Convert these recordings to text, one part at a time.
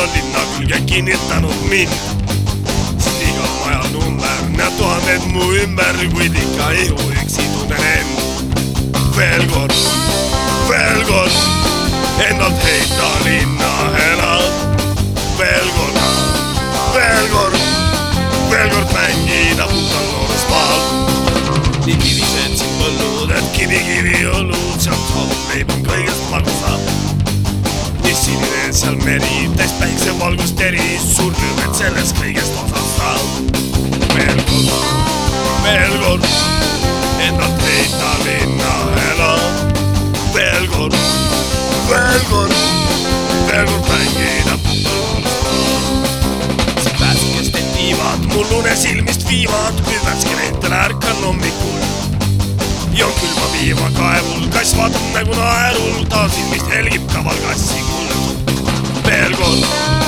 on linna külge kinnitanud mind. Siin igal majal number, näeb tuhanded mu ümber, kuid ikka ihu üksi tunnen end. Veel kord, endalt heita linna elad. Veel kord mängida puhtal noorusmaal. Nii kivised siin põllud, et kivi õllud, sealt saadud leib on kõigest magusam. Nii sinine seal meri, täis päiksevalgust eri, surnud, et sellest kõigest osas saab. Veel kord, endalt heita linna elad. Veel kord mängida puhtal noorusmaal. See pääskest et viivad, mul une silmist viivad, kui värskeletel ärkan hommikul. Joon külma viiva kaevul, kass vaatab nägu naerul, ta silmist helgib kaval kassi kuld. Veel kord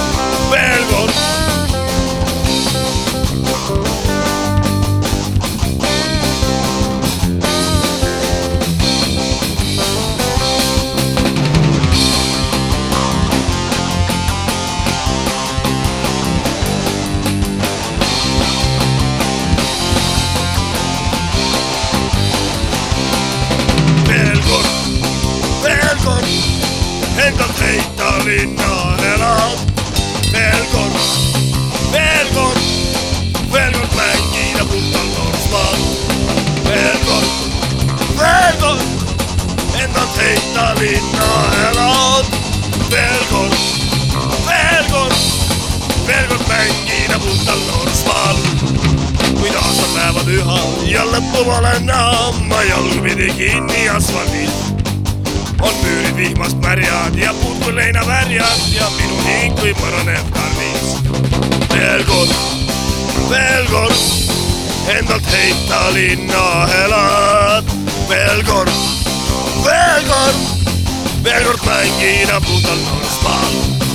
endalt heita linna elad. Veel kord mängida puhtal noorusmaal. Veel kord endalt heita linna elad. Veel kord mängida puhtal noorusmaal. Kuid aastad lähevad üha ja lõppu pole näha, ma jalgupidi kinni asfaldis. On müürid vihmast märjad ja puud kui leinavärjad ja minu hing kui mõraneb talvis. Veel kord endalt heita linna elad. Veel kord mängida puhtal noorusmaal.